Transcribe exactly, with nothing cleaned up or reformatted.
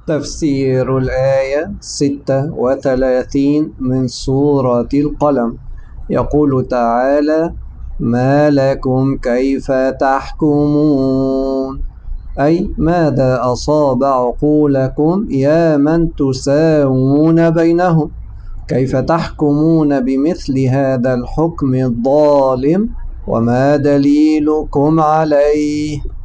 تفسير الآية ستة وثلاثين من سورة القلم. يقول تعالى: ما لكم كيف تحكمون، أي ماذا أصاب عقولكم يا من تساوون بينهم؟ كيف تحكمون بمثل هذا الحكم الظالم؟ وما دليلكم عليه؟